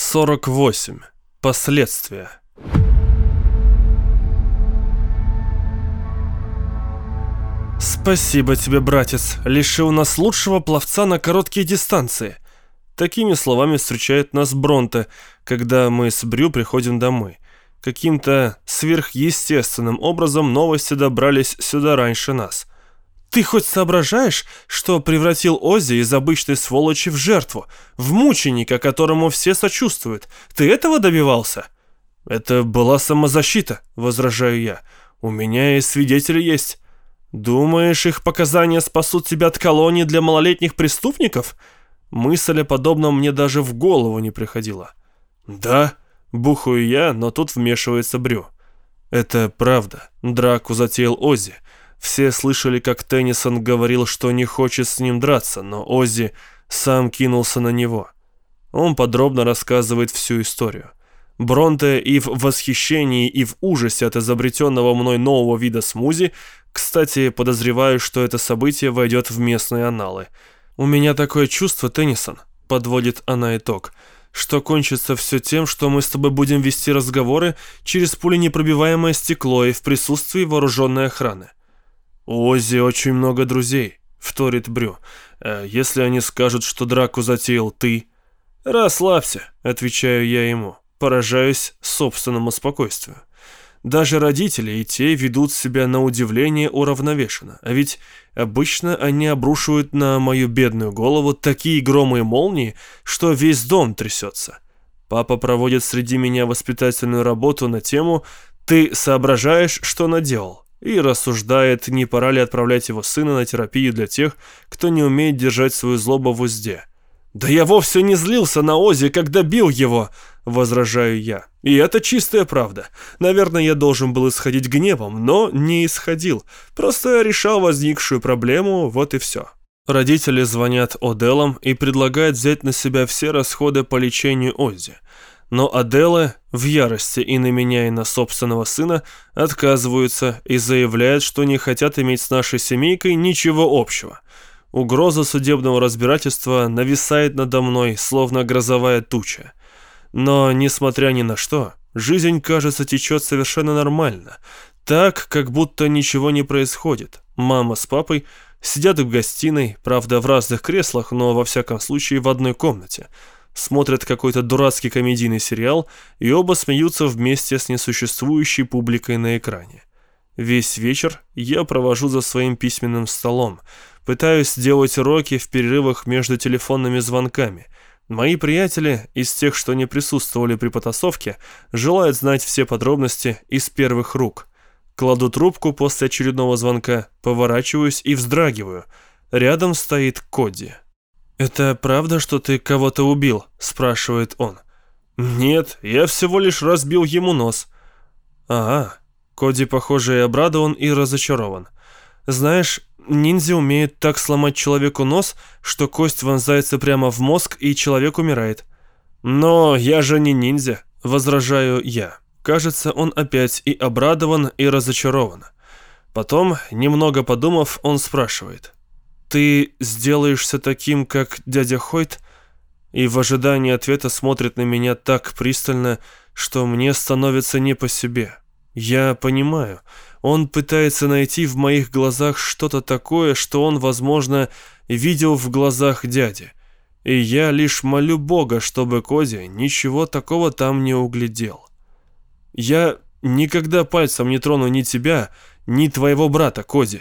48. Последствия. «Спасибо тебе, братец, лишил нас лучшего пловца на короткие дистанции». Такими словами встречает нас Бронте, когда мы с Брю приходим домой. Каким-то сверхъестественным образом новости добрались сюда раньше нас. «Ты хоть соображаешь, что превратил Оззи из обычной сволочи в жертву, в мученика, которому все сочувствуют? Ты этого добивался?» «Это была самозащита», — возражаю я. «У меня и свидетели есть». «Думаешь, их показания спасут тебя от колонии для малолетних преступников?» Мысль о подобном мне даже в голову не приходила. «Да», — бухаю я, но тут вмешивается Брю. «Это правда. Драку затеял Оззи. Все слышали, как Теннисон говорил, что не хочет с ним драться, но Оззи сам кинулся на него». Он подробно рассказывает всю историю. Бронте и в восхищении, и в ужасе от изобретенного мной нового вида смузи. Кстати, подозреваю, что это событие войдет в местные анналы. «У меня такое чувство, Теннисон», — подводит она итог, «что кончится все тем, что мы с тобой будем вести разговоры через пуленепробиваемое стекло и в присутствии вооруженной охраны». «У Оззи очень много друзей», — вторит Брю. «Если они скажут, что драку затеял ты...» «Расслабься», — отвечаю я ему, поражаюсь собственному спокойствию. Даже родители и те ведут себя на удивление уравновешенно, а ведь обычно они обрушивают на мою бедную голову такие громы и молнии, что весь дом трясется. Папа проводит среди меня воспитательную работу на тему «Ты соображаешь, что наделал?» и рассуждает, не пора ли отправлять его сына на терапию для тех, кто не умеет держать свою злобу в узде. «Да я вовсе не злился на Оззи, когда бил его!» — возражаю я. И это чистая правда. Наверное, я должен был исходить гневом, но не исходил. Просто решал возникшую проблему, вот и все. Родители звонят Оделлам и предлагают взять на себя все расходы по лечению Оззи. Но Аделлы в ярости и на меня, и на собственного сына отказываются и заявляют, что не хотят иметь с нашей семейкой ничего общего. Угроза судебного разбирательства нависает надо мной, словно грозовая туча. Но, несмотря ни на что, жизнь, кажется, течет совершенно нормально. Так, как будто ничего не происходит. Мама с папой сидят в гостиной, правда, в разных креслах, но, во всяком случае, в одной комнате. Смотрят какой-то дурацкий комедийный сериал, и оба смеются вместе с несуществующей публикой на экране. Весь вечер я провожу за своим письменным столом, пытаюсь делать уроки в перерывах между телефонными звонками. Мои приятели, из тех, что не присутствовали при потасовке, желают знать все подробности из первых рук. Кладу трубку после очередного звонка, поворачиваюсь и вздрагиваю. Рядом стоит Коди. «Это правда, что ты кого-то убил?» – спрашивает он. «Нет, я всего лишь разбил ему нос». «Ага». Коди, похоже, и обрадован, и разочарован. «Знаешь, ниндзя умеют так сломать человеку нос, что кость вонзается прямо в мозг, и человек умирает». «Но я же не ниндзя», — возражаю я. Кажется, он опять и обрадован, и разочарован. Потом, немного подумав, он спрашивает: «Ты сделаешься таким, как дядя Хойт?» И в ожидании ответа смотрит на меня так пристально, что мне становится не по себе. Я понимаю, он пытается найти в моих глазах что-то такое, что он, возможно, видел в глазах дяди. И я лишь молю Бога, чтобы Коди ничего такого там не углядел. «Я никогда пальцем не трону ни тебя, ни твоего брата, Коди».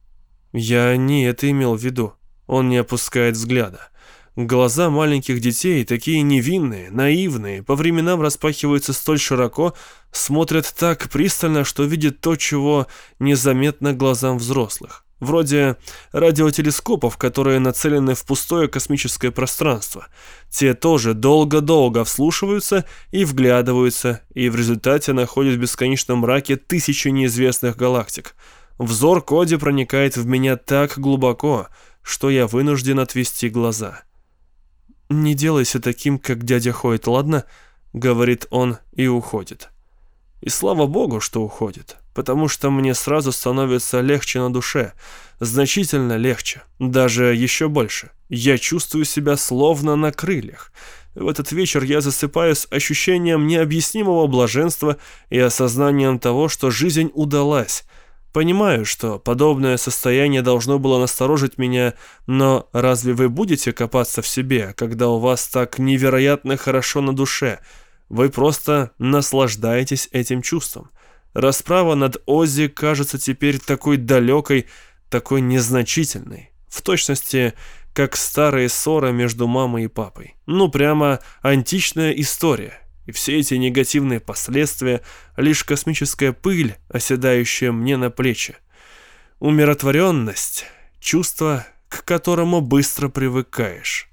Я не это имел в виду. Он не опускает взгляда. Глаза маленьких детей, такие невинные, наивные, по временам распахиваются столь широко, смотрят так пристально, что видят то, чего незаметно глазам взрослых. Вроде радиотелескопов, которые нацелены в пустое космическое пространство. Те тоже долго-долго вслушиваются и вглядываются, и в результате находят в бесконечном мраке тысячи неизвестных галактик. Взор Коди проникает в меня так глубоко, что я вынужден отвести глаза. «Не делайся таким, как дядя Хойт, ладно?» — говорит он и уходит. И слава богу, что уходит, потому что мне сразу становится легче на душе, значительно легче, даже еще больше. Я чувствую себя словно на крыльях. В этот вечер я засыпаю с ощущением необъяснимого блаженства и осознанием того, что жизнь удалась. Понимаю, что подобное состояние должно было насторожить меня, но разве вы будете копаться в себе, когда у вас так невероятно хорошо на душе? Вы просто наслаждаетесь этим чувством. Расправа над Оззи кажется теперь такой далекой, такой незначительной. В точности, как старая ссора между мамой и папой. Ну, прямо античная история. И все эти негативные последствия — лишь космическая пыль, оседающая мне на плечи. Умиротворенность — чувство, к которому быстро привыкаешь.